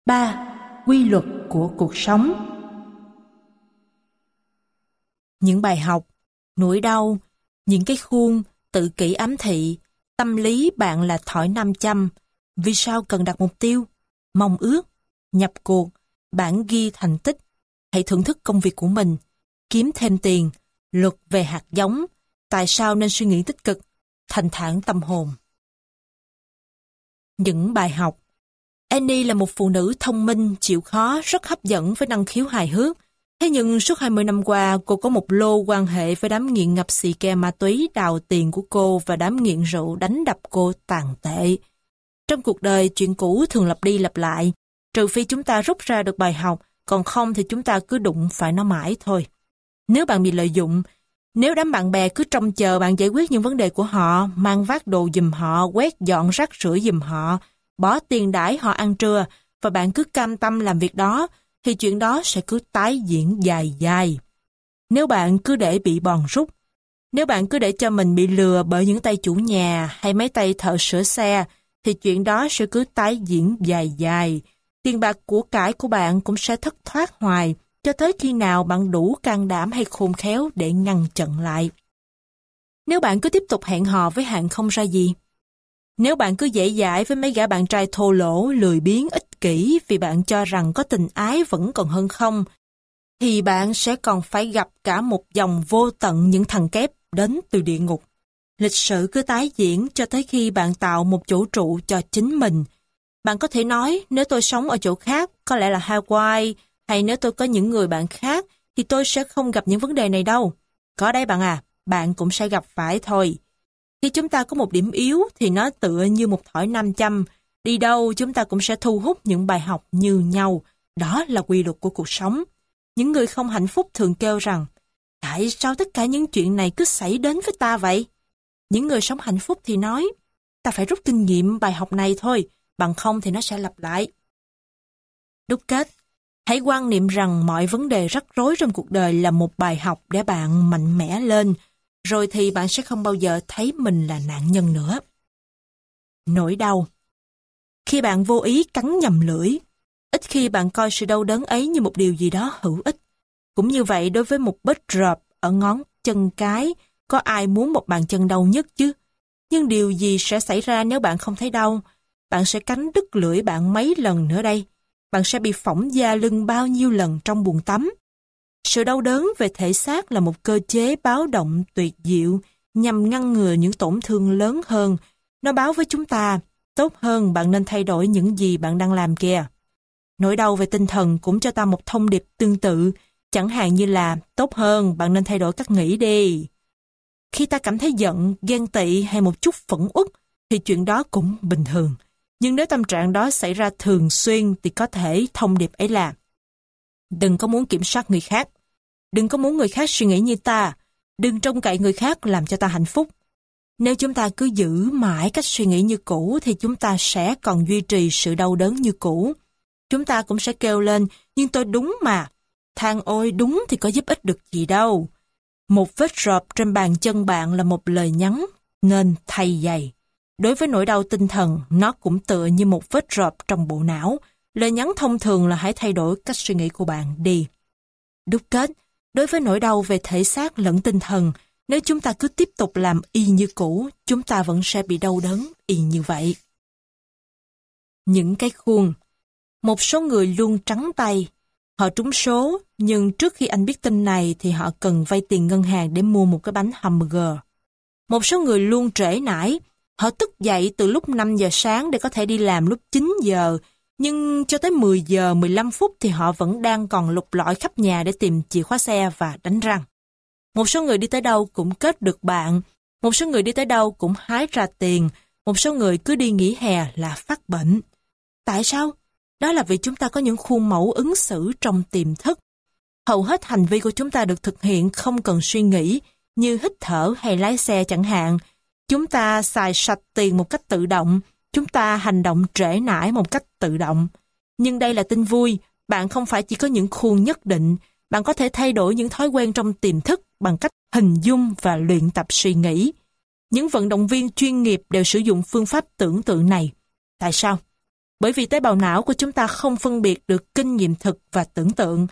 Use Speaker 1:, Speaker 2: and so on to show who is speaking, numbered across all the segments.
Speaker 1: 3. Quy luật của cuộc sống. Những bài học, nỗi đau, những cái khuôn, tự kỷ ám thị, tâm lý bạn là thỏi nam châm. Vì sao cần đặt mục tiêu? Mong ước, nhập cuộc, bản ghi thành tích. Hãy thưởng thức công việc của mình, kiếm thêm tiền, luật về hạt giống, tại sao nên suy nghĩ tích cực, thanh thản tâm hồn. Những bài học. Annie là một phụ nữ thông minh, chịu khó, rất hấp dẫn với năng khiếu hài hước. Thế nhưng suốt 20 năm qua, cô có một lô quan hệ với đám nghiện ngập xì ke ma túy đào tiền của cô và đám nghiện rượu đánh đập cô tàn tệ. Trong cuộc đời, chuyện cũ thường lặp đi lặp lại, trừ phi chúng ta rút ra được bài học, còn không thì chúng ta cứ đụng phải nó mãi thôi. Nếu bạn bị lợi dụng, nếu đám bạn bè cứ trông chờ bạn giải quyết những vấn đề của họ, mang vác đồ giùm họ, quét dọn rác rưởi giùm họ, bỏ tiền đãi họ ăn trưa, và bạn cứ cam tâm làm việc đó, thì chuyện đó sẽ cứ tái diễn dài dài. Nếu bạn cứ để bị bòn rút, nếu bạn cứ để cho mình bị lừa bởi những tay chủ nhà hay mấy tay thợ sửa xe, thì chuyện đó sẽ cứ tái diễn dài dài. Tiền bạc của cải của bạn cũng sẽ thất thoát hoài, cho tới khi nào bạn đủ can đảm hay khôn khéo để ngăn chặn lại. Nếu bạn cứ tiếp tục hẹn hò với hạng không ra gì, nếu bạn cứ dễ dãi với mấy gã bạn trai thô lỗ, lười biếng, ích kỷ vì bạn cho rằng có tình ái vẫn còn hơn không, thì bạn sẽ còn phải gặp cả một dòng vô tận những thằng kép đến từ địa ngục. Lịch sử cứ tái diễn cho tới khi bạn tạo một chỗ trụ cho chính mình. Bạn có thể nói, nếu tôi sống ở chỗ khác, có lẽ là Hawaii, hay nếu tôi có những người bạn khác, thì tôi sẽ không gặp những vấn đề này đâu. Có đấy bạn à, bạn cũng sẽ gặp phải thôi. Khi chúng ta có một điểm yếu thì nó tựa như một thỏi nam châm. Đi đâu chúng ta cũng sẽ thu hút những bài học như nhau. Đó là quy luật của cuộc sống. Những người không hạnh phúc thường kêu rằng, tại sao tất cả những chuyện này cứ xảy đến với ta vậy? Những người sống hạnh phúc thì nói, ta phải rút kinh nghiệm bài học này thôi, bằng không thì nó sẽ lặp lại. Đúc kết, hãy quan niệm rằng mọi vấn đề rắc rối trong cuộc đời là một bài học để bạn mạnh mẽ lên, rồi thì bạn sẽ không bao giờ thấy mình là nạn nhân nữa. Nỗi đau. Khi bạn vô ý cắn nhầm lưỡi, ít khi bạn coi sự đau đớn ấy như một điều gì đó hữu ích. Cũng như vậy đối với một vết rợp ở ngón chân cái, có ai muốn một bàn chân đau nhất chứ? Nhưng điều gì sẽ xảy ra nếu bạn không thấy đau? Bạn sẽ cắn đứt lưỡi bạn mấy lần nữa đây? Bạn sẽ bị phỏng da lưng bao nhiêu lần trong bồn tắm? Sự đau đớn về thể xác là một cơ chế báo động tuyệt diệu nhằm ngăn ngừa những tổn thương lớn hơn. Nó báo với chúng ta, tốt hơn bạn nên thay đổi những gì bạn đang làm kìa. Nỗi đau về tinh thần cũng cho ta một thông điệp tương tự, chẳng hạn như là tốt hơn bạn nên thay đổi cách nghĩ đi. Khi ta cảm thấy giận, ghen tị hay một chút phẫn uất thì chuyện đó cũng bình thường. Nhưng nếu tâm trạng đó xảy ra thường xuyên thì có thể thông điệp ấy là đừng có muốn kiểm soát người khác. Đừng có muốn người khác suy nghĩ như ta. Đừng trông cậy người khác làm cho ta hạnh phúc. Nếu chúng ta cứ giữ mãi cách suy nghĩ như cũ thì chúng ta sẽ còn duy trì sự đau đớn như cũ. Chúng ta cũng sẽ kêu lên, nhưng tôi đúng mà. Than ôi đúng thì có giúp ích được gì đâu. Một vết rộp trên bàn chân bạn là một lời nhắn, nên thay giày. Đối với nỗi đau tinh thần, nó cũng tựa như một vết rộp trong bộ não. Lời nhắn thông thường là hãy thay đổi cách suy nghĩ của bạn đi. Đúc kết, đối với nỗi đau về thể xác lẫn tinh thần, nếu chúng ta cứ tiếp tục làm y như cũ, chúng ta vẫn sẽ bị đau đớn y như vậy. Những cái khuôn. Một số người luôn trắng tay. Họ trúng số, nhưng trước khi anh biết tin này thì họ cần vay tiền ngân hàng để mua một cái bánh hamburger. Một số người luôn trễ nải. Họ thức dậy từ lúc 5 giờ sáng để có thể đi làm lúc 9 giờ, nhưng cho tới 10 giờ 15 phút thì họ vẫn đang còn lục lọi khắp nhà để tìm chìa khóa xe và đánh răng. Một số người đi tới đâu cũng kết được bạn, một số người đi tới đâu cũng hái ra tiền, một số người cứ đi nghỉ hè là phát bệnh. Tại sao? Đó là vì chúng ta có những khuôn mẫu ứng xử trong tiềm thức. Hầu hết hành vi của chúng ta được thực hiện không cần suy nghĩ, như hít thở hay lái xe chẳng hạn. Chúng ta xài sạch tiền một cách tự động, chúng ta hành động trễ nải một cách tự động. Nhưng đây là tin vui, bạn không phải chỉ có những khuôn nhất định, bạn có thể thay đổi những thói quen trong tiềm thức bằng cách hình dung và luyện tập suy nghĩ. Những vận động viên chuyên nghiệp đều sử dụng phương pháp tưởng tượng này. Tại sao? Bởi vì tế bào não của chúng ta không phân biệt được kinh nghiệm thực và tưởng tượng.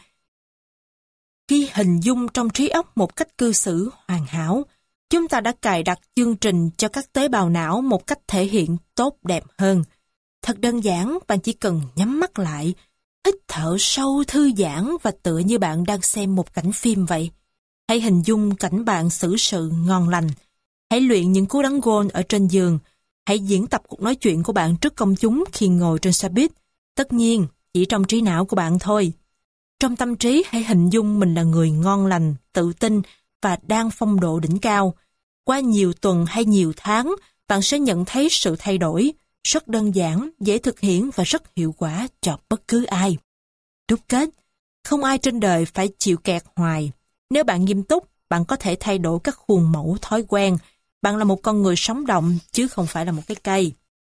Speaker 1: Khi hình dung trong trí óc một cách cư xử hoàn hảo, chúng ta đã cài đặt chương trình cho các tế bào não một cách thể hiện tốt đẹp hơn. Thật đơn giản, bạn chỉ cần nhắm mắt lại, hít thở sâu thư giãn và tựa như bạn đang xem một cảnh phim vậy. Hãy hình dung cảnh bạn xử sự ngon lành. Hãy luyện những cú đánh gôn ở trên giường. Hãy diễn tập cuộc nói chuyện của bạn trước công chúng khi ngồi trên xe buýt. Tất nhiên, chỉ trong trí não của bạn thôi. Trong tâm trí, hãy hình dung mình là người ngon lành, tự tin và đang phong độ đỉnh cao. Qua nhiều tuần hay nhiều tháng, bạn sẽ nhận thấy sự thay đổi, rất đơn giản, dễ thực hiện và rất hiệu quả cho bất cứ ai. Đúc kết, không ai trên đời phải chịu kẹt hoài. Nếu bạn nghiêm túc, bạn có thể thay đổi các khuôn mẫu thói quen. Bạn là một con người sống động, chứ không phải là một cái cây.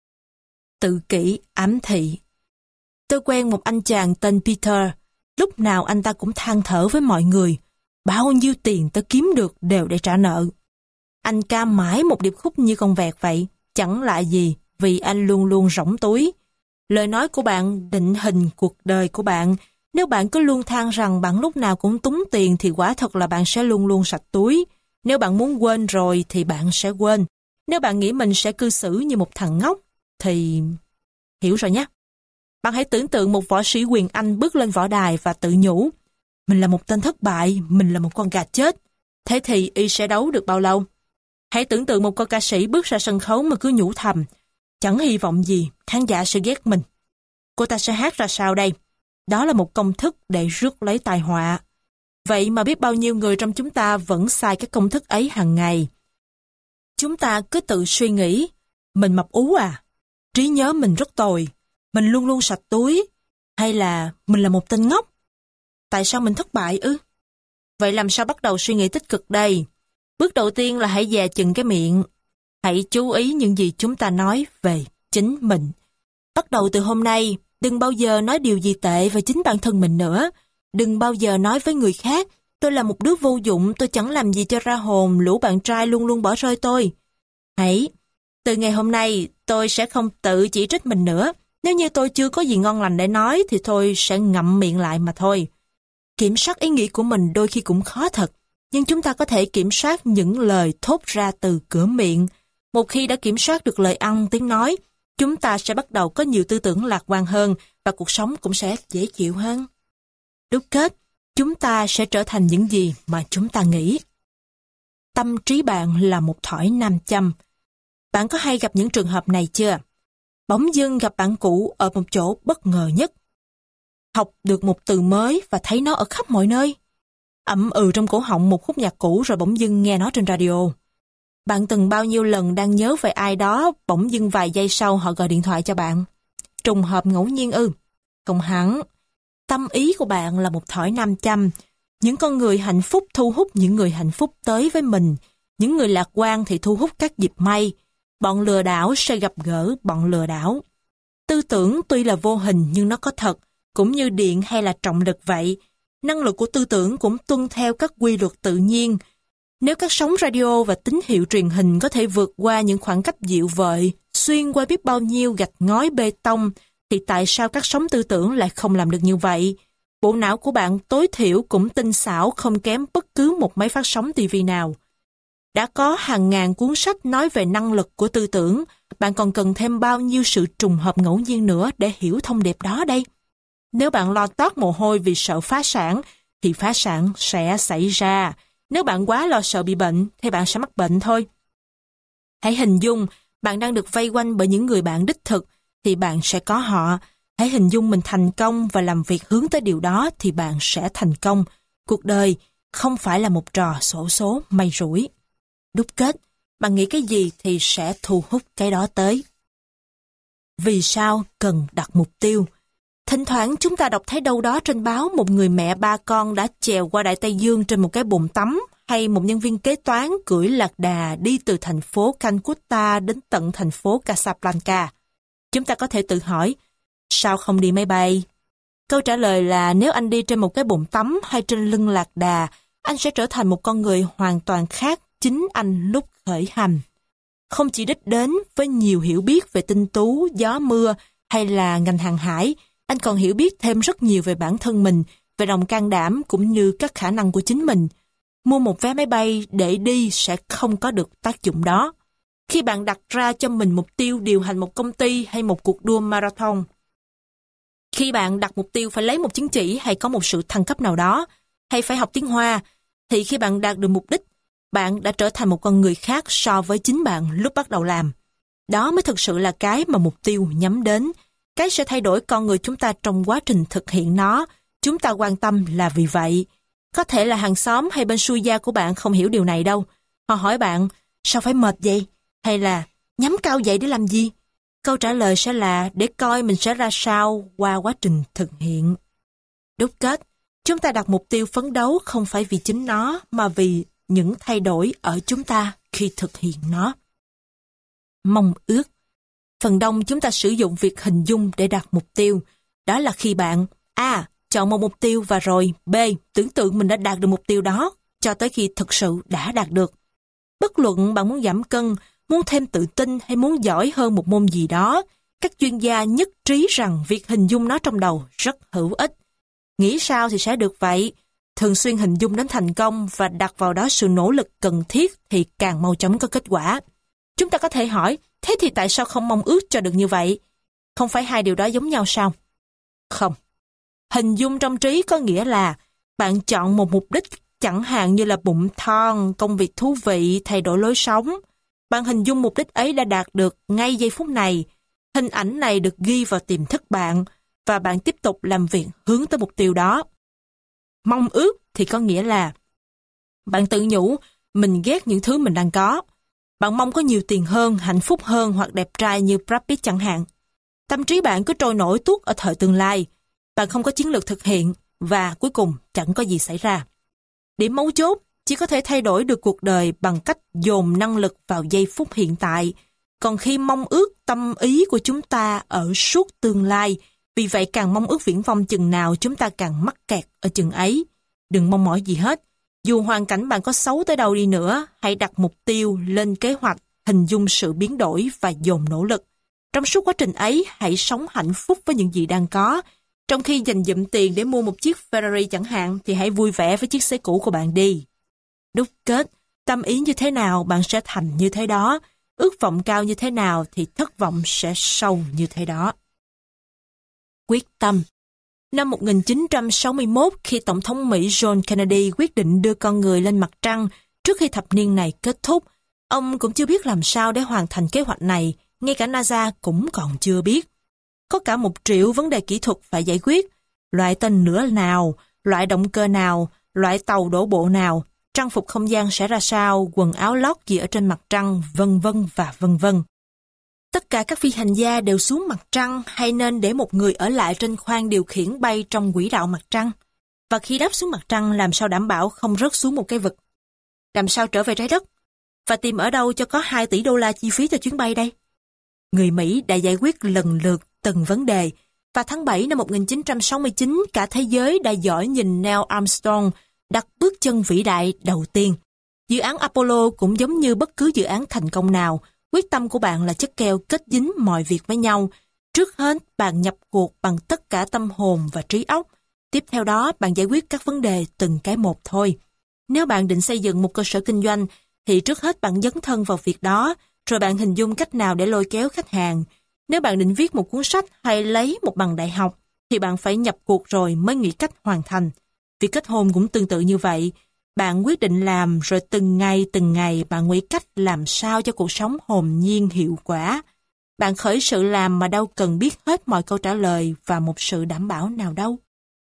Speaker 1: Tự kỷ, ám thị. Tôi quen một anh chàng tên Peter. Lúc nào anh ta cũng than thở với mọi người. Bao nhiêu tiền tôi kiếm được đều để trả nợ. Anh ca mãi một điệp khúc như con vẹt vậy. Chẳng lạ gì, vì anh luôn luôn rỗng túi. Lời nói của bạn định hình cuộc đời của bạn. Nếu bạn cứ luôn than rằng bạn lúc nào cũng túng tiền thì quả thật là bạn sẽ luôn luôn sạch túi. Nếu bạn muốn quên rồi thì bạn sẽ quên. Nếu bạn nghĩ mình sẽ cư xử như một thằng ngốc thì... Hiểu rồi nhé. Bạn hãy tưởng tượng một võ sĩ quyền Anh bước lên võ đài và tự nhủ: mình là một tên thất bại, mình là một con gà chết. Thế thì y sẽ đấu được bao lâu? Hãy tưởng tượng một cô ca sĩ bước ra sân khấu mà cứ nhủ thầm: chẳng hy vọng gì, khán giả sẽ ghét mình. Cô ta sẽ hát ra sao đây? Đó là một công thức để rước lấy tai họa. Vậy mà biết bao nhiêu người trong chúng ta vẫn xài cái công thức ấy hàng ngày. Chúng ta cứ tự suy nghĩ: mình mập ú à? Trí nhớ mình rất tồi. Mình luôn luôn sạch túi. Hay là mình là một tên ngốc? Tại sao mình thất bại ư? Vậy làm sao bắt đầu suy nghĩ tích cực đây? Bước đầu tiên là hãy dè chừng cái miệng. Hãy chú ý những gì chúng ta nói về chính mình. Bắt đầu từ hôm nay, đừng bao giờ nói điều gì tệ về chính bản thân mình nữa. Đừng bao giờ nói với người khác: tôi là một đứa vô dụng, tôi chẳng làm gì cho ra hồn, lũ bạn trai luôn luôn bỏ rơi tôi. Hãy, từ ngày hôm nay, tôi sẽ không tự chỉ trích mình nữa. Nếu như tôi chưa có gì ngon lành để nói thì tôi sẽ ngậm miệng lại mà thôi. Kiểm soát ý nghĩ của mình đôi khi cũng khó thật, nhưng chúng ta có thể kiểm soát những lời thốt ra từ cửa miệng. Một khi đã kiểm soát được lời ăn tiếng nói, chúng ta sẽ bắt đầu có nhiều tư tưởng lạc quan hơn và cuộc sống cũng sẽ dễ chịu hơn. Đúc kết, chúng ta sẽ trở thành những gì mà chúng ta nghĩ. Tâm trí bạn là một thỏi nam châm. Bạn có hay gặp những trường hợp này chưa? Bỗng dưng gặp bạn cũ ở một chỗ bất ngờ nhất. Học được một từ mới và thấy nó ở khắp mọi nơi. Ậm ừ trong cổ họng một khúc nhạc cũ rồi bỗng dưng nghe nó trên radio. Bạn từng bao nhiêu lần đang nhớ về ai đó, bỗng dưng vài giây sau họ gọi điện thoại cho bạn. Trùng hợp ngẫu nhiên ư? Không hẳn. Tâm ý của bạn là một thỏi nam châm. Những con người hạnh phúc thu hút những người hạnh phúc tới với mình. Những người lạc quan thì thu hút các dịp may. Bọn lừa đảo sẽ gặp gỡ bọn lừa đảo. Tư tưởng tuy là vô hình nhưng nó có thật, cũng như điện hay là trọng lực vậy. Năng lực của tư tưởng cũng tuân theo các quy luật tự nhiên. Nếu các sóng radio và tín hiệu truyền hình có thể vượt qua những khoảng cách dịu vợi, xuyên qua biết bao nhiêu gạch ngói bê tông, thì tại sao các sóng tư tưởng lại không làm được như vậy? Bộ não của bạn tối thiểu cũng tinh xảo không kém bất cứ một máy phát sóng TV nào. Đã có hàng ngàn cuốn sách nói về năng lực của tư tưởng, bạn còn cần thêm bao nhiêu sự trùng hợp ngẫu nhiên nữa để hiểu thông điệp đó đây? Nếu bạn lo toát mồ hôi vì sợ phá sản, thì phá sản sẽ xảy ra. Nếu bạn quá lo sợ bị bệnh, thì bạn sẽ mắc bệnh thôi. Hãy hình dung bạn đang được vây quanh bởi những người bạn đích thực, thì bạn sẽ có họ. Hãy hình dung mình thành công và làm việc hướng tới điều đó, thì bạn sẽ thành công. Cuộc đời không phải là một trò xổ số may rủi. Đúc kết, bạn nghĩ cái gì thì sẽ thu hút cái đó tới. Vì sao cần đặt mục tiêu? Thỉnh thoảng chúng ta đọc thấy đâu đó trên báo một người mẹ ba con đã chèo qua Đại Tây Dương trên một cái bồn tắm, hay một nhân viên kế toán cưỡi lạc đà đi từ thành phố Calcutta đến tận thành phố Casablanca. Chúng ta có thể tự hỏi, sao không đi máy bay? Câu trả lời là nếu anh đi trên một cái bồn tắm hay trên lưng lạc đà, anh sẽ trở thành một con người hoàn toàn khác chính anh lúc khởi hành. Không chỉ đích đến với nhiều hiểu biết về tinh tú, gió mưa hay là ngành hàng hải, anh còn hiểu biết thêm rất nhiều về bản thân mình, về lòng can đảm cũng như các khả năng của chính mình. Mua một vé máy bay để đi sẽ không có được tác dụng đó. Khi bạn đặt ra cho mình mục tiêu điều hành một công ty hay một cuộc đua marathon, khi bạn đặt mục tiêu phải lấy một chứng chỉ hay có một sự thăng cấp nào đó, hay phải học tiếng Hoa, thì khi bạn đạt được mục đích, bạn đã trở thành một con người khác so với chính bạn lúc bắt đầu làm. Đó mới thực sự là cái mà mục tiêu nhắm đến. Cái sẽ thay đổi con người chúng ta trong quá trình thực hiện nó. Chúng ta quan tâm là vì vậy. Có thể là hàng xóm hay bên xuôi gia của bạn không hiểu điều này đâu. Họ hỏi bạn, sao phải mệt vậy? Hay là, nhắm cao vậy để làm gì? Câu trả lời sẽ là để coi mình sẽ ra sao qua quá trình thực hiện. Đúc kết, chúng ta đặt mục tiêu phấn đấu không phải vì chính nó, mà vì những thay đổi ở chúng ta khi thực hiện nó. Mong ước. Phần đông chúng ta sử dụng việc hình dung để đặt mục tiêu. Đó là khi bạn A. Chọn một mục tiêu và rồi B. Tưởng tượng mình đã đạt được mục tiêu đó cho tới khi thực sự đã đạt được. Bất luận bạn muốn giảm cân, muốn thêm tự tin hay muốn giỏi hơn một môn gì đó, các chuyên gia nhất trí rằng việc hình dung nó trong đầu rất hữu ích. Nghĩ sao thì sẽ được vậy. Thường xuyên hình dung đến thành công và đặt vào đó sự nỗ lực cần thiết thì càng mau chóng có kết quả. Chúng ta có thể hỏi, thế thì tại sao không mong ước cho được như vậy? Không phải hai điều đó giống nhau sao? Không. Hình dung trong trí có nghĩa là bạn chọn một mục đích, chẳng hạn như là bụng thon, công việc thú vị, thay đổi lối sống. Bạn hình dung mục đích ấy đã đạt được ngay giây phút này. Hình ảnh này được ghi vào tiềm thức bạn và bạn tiếp tục làm việc hướng tới mục tiêu đó. Mong ước thì có nghĩa là bạn tự nhủ mình ghét những thứ mình đang có. Bạn mong có nhiều tiền hơn, hạnh phúc hơn hoặc đẹp trai như Brad Pitt chẳng hạn. Tâm trí bạn cứ trôi nổi tuốt ở thời tương lai. Bạn không có chiến lược thực hiện và cuối cùng chẳng có gì xảy ra. Điểm mấu chốt chỉ có thể thay đổi được cuộc đời bằng cách dồn năng lực vào giây phút hiện tại. Còn khi mong ước, tâm ý của chúng ta ở suốt tương lai. Vì vậy càng mong ước viển vông chừng nào chúng ta càng mắc kẹt ở chừng ấy. Đừng mong mỏi gì hết. Dù hoàn cảnh bạn có xấu tới đâu đi nữa, hãy đặt mục tiêu, lên kế hoạch, hình dung sự biến đổi và dồn nỗ lực. Trong suốt quá trình ấy, hãy sống hạnh phúc với những gì đang có. Trong khi dành dụm tiền để mua một chiếc Ferrari chẳng hạn, thì hãy vui vẻ với chiếc xe cũ của bạn đi. Đúc kết, tâm ý như thế nào bạn sẽ thành như thế đó. Ước vọng cao như thế nào thì thất vọng sẽ sâu như thế đó. Quyết tâm. Năm 1961, khi Tổng thống Mỹ John Kennedy quyết định đưa con người lên mặt trăng trước khi thập niên này kết thúc, ông cũng chưa biết làm sao để hoàn thành kế hoạch này, ngay cả NASA cũng còn chưa biết. Có cả 1 triệu vấn đề kỹ thuật phải giải quyết, loại tên lửa nào, loại động cơ nào, loại tàu đổ bộ nào, trang phục không gian sẽ ra sao, quần áo lót gì ở trên mặt trăng, vân vân và vân vân. Tất cả các phi hành gia đều xuống mặt trăng hay nên để một người ở lại trên khoang điều khiển bay trong quỹ đạo mặt trăng? Và khi đáp xuống mặt trăng làm sao đảm bảo không rớt xuống một cái vực? Làm sao trở về trái đất? Và tìm ở đâu cho có 2 tỷ đô la chi phí cho chuyến bay đây? Người Mỹ đã giải quyết lần lượt từng vấn đề và tháng 7 năm 1969 cả thế giới đã dõi nhìn Neil Armstrong đặt bước chân vĩ đại đầu tiên. Dự án Apollo cũng giống như bất cứ dự án thành công nào. Quyết tâm của bạn là chất keo kết dính mọi việc với nhau. Trước hết, bạn nhập cuộc bằng tất cả tâm hồn và trí óc. Tiếp theo đó, bạn giải quyết các vấn đề từng cái một thôi. Nếu bạn định xây dựng một cơ sở kinh doanh, thì trước hết bạn dấn thân vào việc đó, rồi bạn hình dung cách nào để lôi kéo khách hàng. Nếu bạn định viết một cuốn sách hay lấy một bằng đại học, thì bạn phải nhập cuộc rồi mới nghĩ cách hoàn thành. Việc kết hôn cũng tương tự như vậy. Bạn quyết định làm rồi từng ngày bạn nghĩ cách làm sao cho cuộc sống hồn nhiên hiệu quả. Bạn khởi sự làm mà đâu cần biết hết mọi câu trả lời và một sự đảm bảo nào đâu.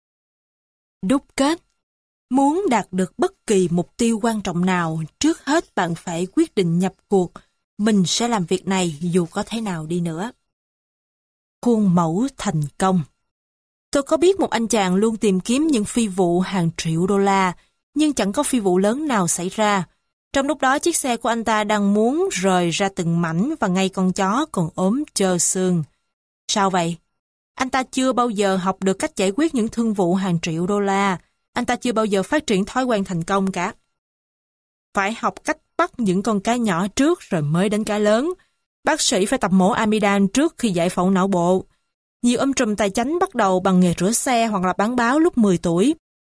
Speaker 1: Đúc kết. Muốn đạt được bất kỳ mục tiêu quan trọng nào, trước hết bạn phải quyết định nhập cuộc. Mình sẽ làm việc này dù có thế nào đi nữa. Khuôn mẫu thành công. Tôi có biết một anh chàng luôn tìm kiếm những phi vụ hàng triệu đô la, nhưng chẳng có phi vụ lớn nào xảy ra. Trong lúc đó chiếc xe của anh ta đang muốn rời ra từng mảnh và ngay con chó còn ốm trơ xương. Sao vậy? Anh ta chưa bao giờ học được cách giải quyết những thương vụ hàng triệu đô la. Anh ta chưa bao giờ phát triển thói quen thành công cả. Phải học cách bắt những con cá nhỏ trước rồi mới đến cá lớn. Bác sĩ phải tập mổ amidan trước khi giải phẫu não bộ. Nhiều ông trùm tài chánh bắt đầu bằng nghề rửa xe hoặc là bán báo lúc 10 tuổi.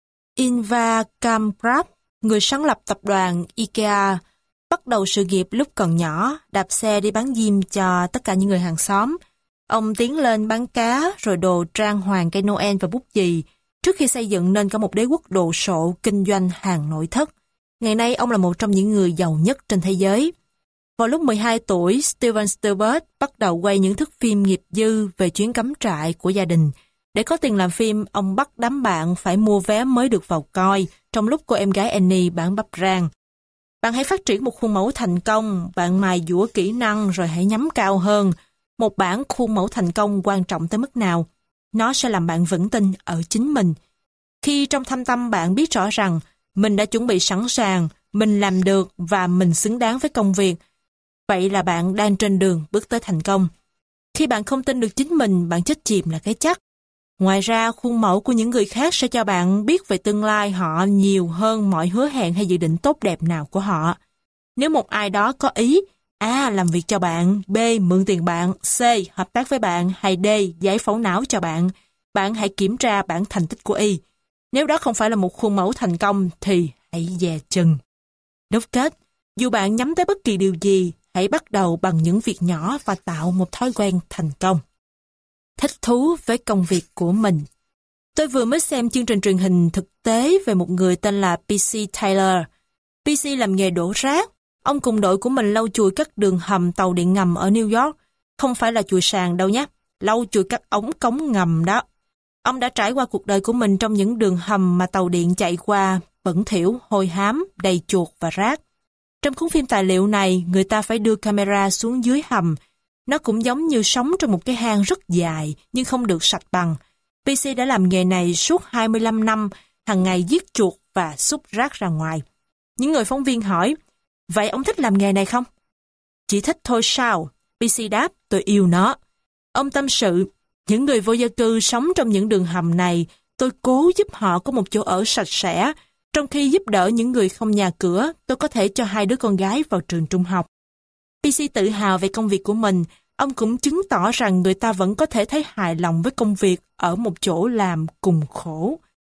Speaker 1: Ingvar Kamprad, người sáng lập tập đoàn IKEA, bắt đầu sự nghiệp lúc còn nhỏ, đạp xe đi bán diêm cho tất cả những người hàng xóm. Ông tiến lên bán cá, rồi đồ trang hoàng cây Noel và bút chì, trước khi xây dựng nên có một đế quốc đồ sộ kinh doanh hàng nội thất. Ngày nay, ông là một trong những người giàu nhất trên thế giới. Vào lúc 12 tuổi, Steven Spielberg bắt đầu quay những thước phim nghiệp dư về chuyến cắm trại của gia đình. Để có tiền làm phim, ông bắt đám bạn phải mua vé mới được vào coi, trong lúc cô em gái Annie bán bắp rang. Bạn hãy phát triển một khuôn mẫu thành công, bạn mài dũa kỹ năng rồi hãy nhắm cao hơn. Một bản khuôn mẫu thành công quan trọng tới mức nào? Nó sẽ làm bạn vững tin ở chính mình. Khi trong thâm tâm bạn biết rõ rằng mình đã chuẩn bị sẵn sàng, mình làm được và mình xứng đáng với công việc, vậy là bạn đang trên đường bước tới thành công. Khi bạn không tin được chính mình, bạn chết chìm là cái chắc. Ngoài ra, khuôn mẫu của những người khác sẽ cho bạn biết về tương lai họ nhiều hơn mọi hứa hẹn hay dự định tốt đẹp nào của họ. Nếu một ai đó có ý, A. Làm việc cho bạn, B. Mượn tiền bạn, C. Hợp tác với bạn, hay D. Giải phẫu não cho bạn, bạn hãy kiểm tra bản thành tích của Y. Nếu đó không phải là một khuôn mẫu thành công, thì hãy dè chừng. Đúc kết, dù bạn nhắm tới bất kỳ điều gì, hãy bắt đầu bằng những việc nhỏ và tạo một thói quen thành công. Thích thú với công việc của mình. Tôi vừa mới xem chương trình truyền hình thực tế về một người tên là P.C. Taylor. P.C. làm nghề đổ rác. Ông cùng đội của mình lau chùi các đường hầm tàu điện ngầm ở New York. Không phải là chùi sàn đâu nhé, lau chùi các ống cống ngầm đó. Ông đã trải qua cuộc đời của mình trong những đường hầm mà tàu điện chạy qua, bẩn thỉu, hôi hám, đầy chuột và rác. Trong cuốn phim tài liệu này, người ta phải đưa camera xuống dưới hầm. Nó cũng giống như sống trong một cái hang rất dài, nhưng không được sạch bằng. PC đã làm nghề này suốt 25 năm, hàng ngày giết chuột và xúc rác ra ngoài. Những người phóng viên hỏi, vậy ông thích làm nghề này không? Chỉ thích thôi sao? PC đáp, tôi yêu nó. Ông tâm sự, những người vô gia cư sống trong những đường hầm này, tôi cố giúp họ có một chỗ ở sạch sẽ, trong khi giúp đỡ những người không nhà cửa, tôi có thể cho 2 đứa con gái vào trường trung học. PC tự hào về công việc của mình, ông cũng chứng tỏ rằng người ta vẫn có thể thấy hài lòng với công việc ở một chỗ làm cùng khổ.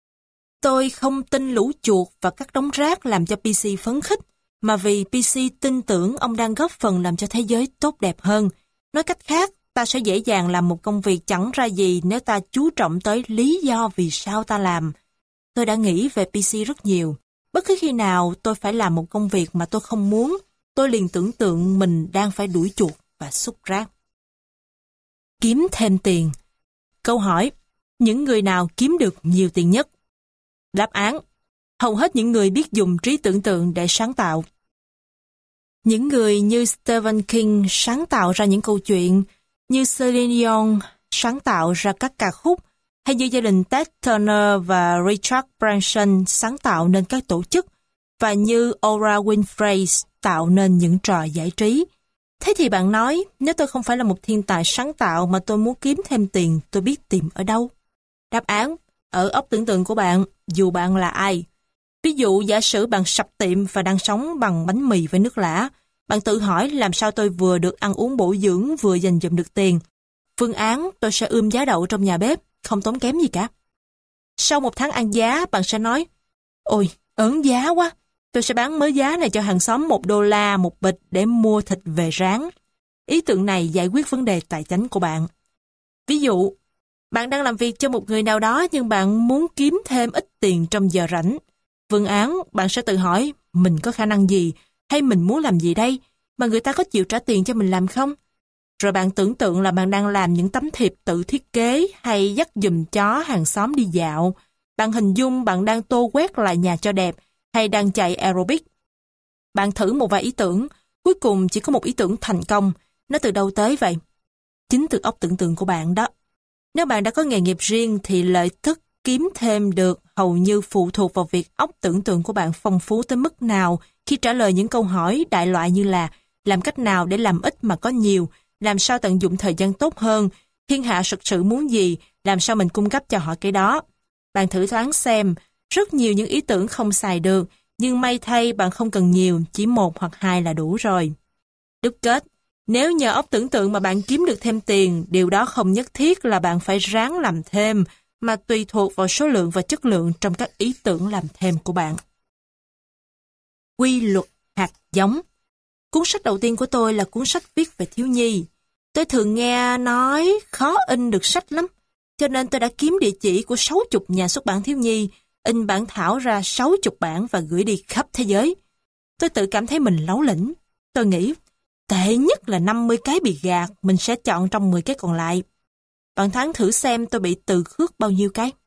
Speaker 1: Tôi không tin lũ chuột và các đống rác làm cho PC phấn khích, mà vì PC tin tưởng ông đang góp phần làm cho thế giới tốt đẹp hơn. Nói cách khác, ta sẽ dễ dàng làm một công việc chẳng ra gì nếu ta chú trọng tới lý do vì sao ta làm. Tôi đã nghĩ về PC rất nhiều. Bất cứ khi nào tôi phải làm một công việc mà tôi không muốn, tôi liền tưởng tượng mình đang phải đuổi chuột và xúc rác. Kiếm thêm tiền. Câu hỏi, những người nào kiếm được nhiều tiền nhất? Đáp án, hầu hết những người biết dùng trí tưởng tượng để sáng tạo. Những người như Stephen King sáng tạo ra những câu chuyện, như Celine Dion sáng tạo ra các ca khúc, hay như gia đình Ted Turner và Richard Branson sáng tạo nên các tổ chức, và như Oprah Winfrey tạo nên những trò giải trí. Thế thì bạn nói, nếu tôi không phải là một thiên tài sáng tạo mà tôi muốn kiếm thêm tiền, tôi biết tìm ở đâu? Đáp án, ở óc tưởng tượng của bạn, dù bạn là ai. Ví dụ, giả sử bạn sập tiệm và đang sống bằng bánh mì với nước lã. Bạn tự hỏi làm sao tôi vừa được ăn uống bổ dưỡng vừa dành dụm được tiền. Phương án, tôi sẽ ươm giá đậu trong nhà bếp, không tốn kém gì cả. Sau 1 tháng ăn giá, bạn sẽ nói, ôi, ớn giá quá, tôi sẽ bán mới giá này cho hàng xóm $1 một bịch để mua thịt về rán. Ý tưởng này giải quyết vấn đề tài chính của bạn. Ví dụ, bạn đang làm việc cho một người nào đó nhưng bạn muốn kiếm thêm ít tiền trong giờ rảnh. Phương án, bạn sẽ tự hỏi, mình có khả năng gì, hay mình muốn làm gì đây, mà người ta có chịu trả tiền cho mình làm không? Rồi bạn tưởng tượng là bạn đang làm những tấm thiệp tự thiết kế hay dắt giùm chó hàng xóm đi dạo. Bạn hình dung bạn đang tô quét lại nhà cho đẹp hay đang chạy aerobic. Bạn thử một vài ý tưởng, cuối cùng chỉ có một ý tưởng thành công. Nó từ đâu tới vậy? Chính từ óc tưởng tượng của bạn đó. Nếu bạn đã có nghề nghiệp riêng thì lợi tức kiếm thêm được hầu như phụ thuộc vào việc óc tưởng tượng của bạn phong phú tới mức nào khi trả lời những câu hỏi đại loại như là làm cách nào để làm ít mà có nhiều, làm sao tận dụng thời gian tốt hơn, thiên hạ thực sự muốn gì, làm sao mình cung cấp cho họ cái đó. Bạn thử thoáng xem, rất nhiều những ý tưởng không xài được, nhưng may thay bạn không cần nhiều, chỉ 1 hoặc 2 là đủ rồi. Đúc kết, Nếu nhờ óc tưởng tượng mà bạn kiếm được thêm tiền, điều đó không nhất thiết là bạn phải ráng làm thêm, mà tùy thuộc vào số lượng và chất lượng trong các ý tưởng làm thêm của bạn. Quy luật hạt giống. Cuốn sách đầu tiên của tôi là cuốn sách viết về thiếu nhi. Tôi thường nghe nói khó in được sách lắm, cho nên tôi đã kiếm địa chỉ của 60 nhà xuất bản thiếu nhi, in bản thảo ra 60 bản và gửi đi khắp thế giới. Tôi tự cảm thấy mình lấu lĩnh. Tôi nghĩ, tệ nhất là 50 cái bị gạt, mình sẽ chọn trong 10 cái còn lại. Bạn thoáng thử xem tôi bị từ khước bao nhiêu cái.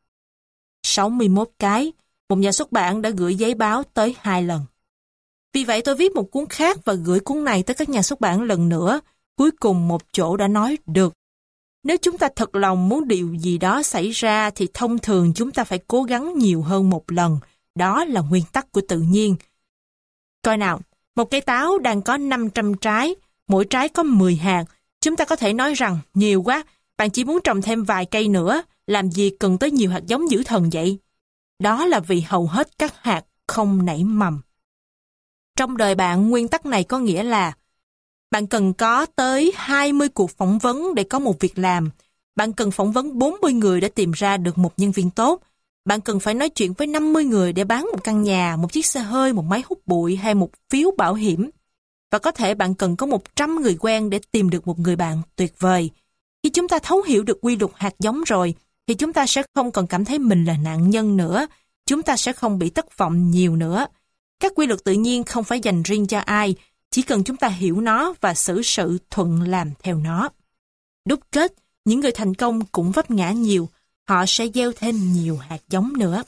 Speaker 1: 61 cái, một nhà xuất bản đã gửi giấy báo tới 2 lần. Vì vậy tôi viết một cuốn khác và gửi cuốn này tới các nhà xuất bản lần nữa. Cuối cùng một chỗ đã nói được. Nếu chúng ta thật lòng muốn điều gì đó xảy ra thì thông thường chúng ta phải cố gắng nhiều hơn một lần. Đó là nguyên tắc của tự nhiên. Coi nào, một cây táo đang có 500 trái, mỗi trái có 10 hạt. Chúng ta có thể nói rằng, nhiều quá, bạn chỉ muốn trồng thêm vài cây nữa, làm gì cần tới nhiều hạt giống dữ thần vậy? Đó là vì hầu hết các hạt không nảy mầm. Trong đời bạn, nguyên tắc này có nghĩa là bạn cần có tới 20 cuộc phỏng vấn để có một việc làm. Bạn cần phỏng vấn 40 người để tìm ra được một nhân viên tốt. Bạn cần phải nói chuyện với 50 người để bán một căn nhà, một chiếc xe hơi, một máy hút bụi hay một phiếu bảo hiểm. Và có thể bạn cần có 100 người quen để tìm được một người bạn tuyệt vời. Khi chúng ta thấu hiểu được quy luật hạt giống rồi, thì chúng ta sẽ không còn cảm thấy mình là nạn nhân nữa. Chúng ta sẽ không bị thất vọng nhiều nữa. Các quy luật tự nhiên không phải dành riêng cho ai, chỉ cần chúng ta hiểu nó và xử sự thuận làm theo nó. Đúc kết, những người thành công cũng vấp ngã nhiều, họ sẽ gieo thêm nhiều hạt giống nữa.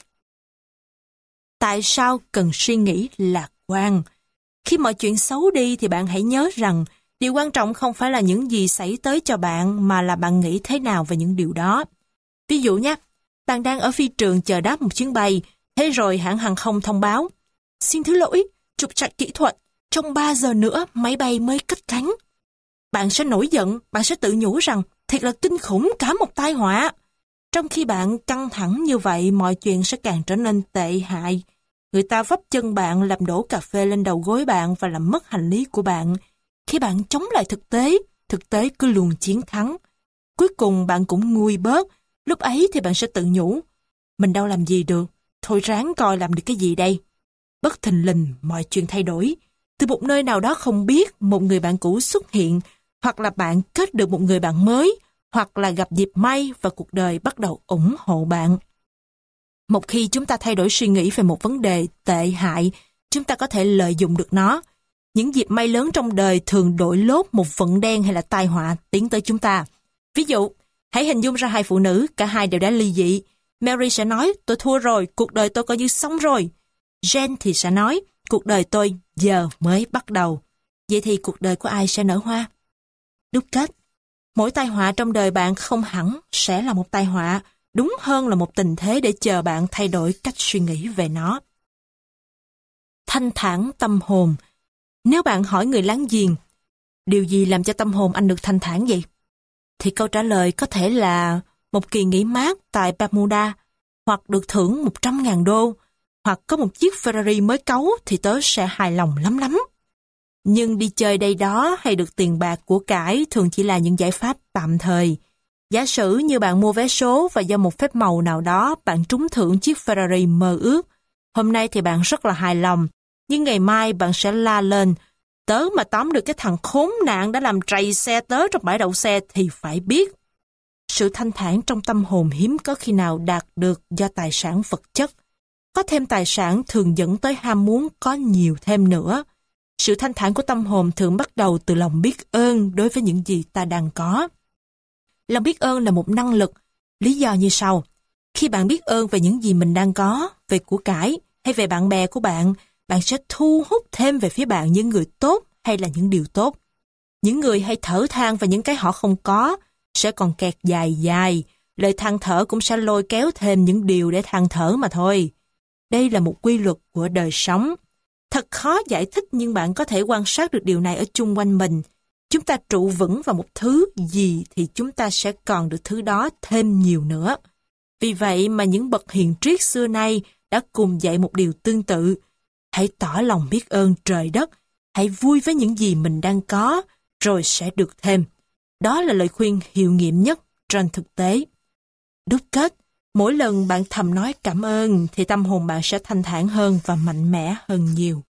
Speaker 1: Tại sao cần suy nghĩ lạc quan? Khi mọi chuyện xấu đi thì bạn hãy nhớ rằng điều quan trọng không phải là những gì xảy tới cho bạn mà là bạn nghĩ thế nào về những điều đó. Ví dụ nhé, bạn đang ở phi trường chờ đáp một chuyến bay, thế rồi hãng hàng không thông báo: xin thứ lỗi, trục trặc kỹ thuật, trong 3 giờ nữa máy bay mới cất cánh. Bạn sẽ nổi giận, bạn sẽ tự nhủ rằng thiệt là kinh khủng, cả một tai họa. Trong khi bạn căng thẳng như vậy, mọi chuyện sẽ càng trở nên tệ hại. Người ta vấp chân bạn, làm đổ cà phê lên đầu gối bạn và làm mất hành lý của bạn. Khi bạn chống lại thực tế cứ luôn chiến thắng. Cuối cùng bạn cũng nguôi bớt. Lúc ấy thì bạn sẽ tự nhủ: mình đâu làm gì được, thôi ráng coi làm được cái gì đây. Bất thình lình mọi chuyện thay đổi. Từ một nơi nào đó không biết, một người bạn cũ xuất hiện, hoặc là bạn kết được một người bạn mới, hoặc là gặp dịp may và cuộc đời bắt đầu ủng hộ bạn. Một khi chúng ta thay đổi suy nghĩ về một vấn đề tệ hại, chúng ta có thể lợi dụng được nó. Những dịp may lớn trong đời thường đội lốt một vận đen hay là tai họa tiến tới chúng ta. Ví dụ, hãy hình dung ra 2 phụ nữ, cả hai đều đã ly dị. Mary sẽ nói: tôi thua rồi, cuộc đời tôi coi như xong rồi. Jane thì sẽ nói: cuộc đời tôi giờ mới bắt đầu. Vậy thì cuộc đời của ai sẽ nở hoa? Đúc kết, mỗi tai họa trong đời bạn không hẳn sẽ là một tai họa, đúng hơn là một tình thế để chờ bạn thay đổi cách suy nghĩ về nó. Thanh thản tâm hồn. Nếu bạn hỏi người láng giềng, điều gì làm cho tâm hồn anh được thanh thản vậy? Thì câu trả lời có thể là một kỳ nghỉ mát tại Bermuda, hoặc được thưởng 100.000 đô, hoặc có một chiếc Ferrari mới cáu thì tớ sẽ hài lòng lắm lắm. Nhưng đi chơi đây đó hay được tiền bạc của cải thường chỉ là những giải pháp tạm thời. Giả sử như bạn mua vé số và do một phép màu nào đó bạn trúng thưởng chiếc Ferrari mơ ước. Hôm nay thì bạn rất là hài lòng, nhưng ngày mai bạn sẽ la lên: tớ mà tóm được cái thằng khốn nạn đã làm trầy xe tớ trong bãi đậu xe thì phải biết. Sự thanh thản trong tâm hồn hiếm có khi nào đạt được do tài sản vật chất. Có thêm tài sản thường dẫn tới ham muốn có nhiều thêm nữa. Sự thanh thản của tâm hồn thường bắt đầu từ lòng biết ơn đối với những gì ta đang có. Lòng biết ơn là một năng lực. Lý do như sau: khi bạn biết ơn về những gì mình đang có, về của cải hay về bạn bè của bạn, bạn sẽ thu hút thêm về phía bạn những người tốt hay là những điều tốt. Những người hay thở than về những cái họ không có sẽ còn kẹt dài dài. Lời than thở cũng sẽ lôi kéo thêm những điều để than thở mà thôi. Đây là một quy luật của đời sống. Thật khó giải thích nhưng bạn có thể quan sát được điều này ở chung quanh mình. Chúng ta trụ vững vào một thứ gì thì chúng ta sẽ còn được thứ đó thêm nhiều nữa. Vì vậy mà những bậc hiền triết xưa nay đã cùng dạy một điều tương tự. Hãy tỏ lòng biết ơn trời đất. Hãy vui với những gì mình đang có. rồi sẽ được thêm. Đó là lời khuyên hiệu nghiệm nhất trên thực tế. Đúc kết, mỗi lần bạn thầm nói cảm ơn thì tâm hồn bạn sẽ thanh thản hơn và mạnh mẽ hơn nhiều.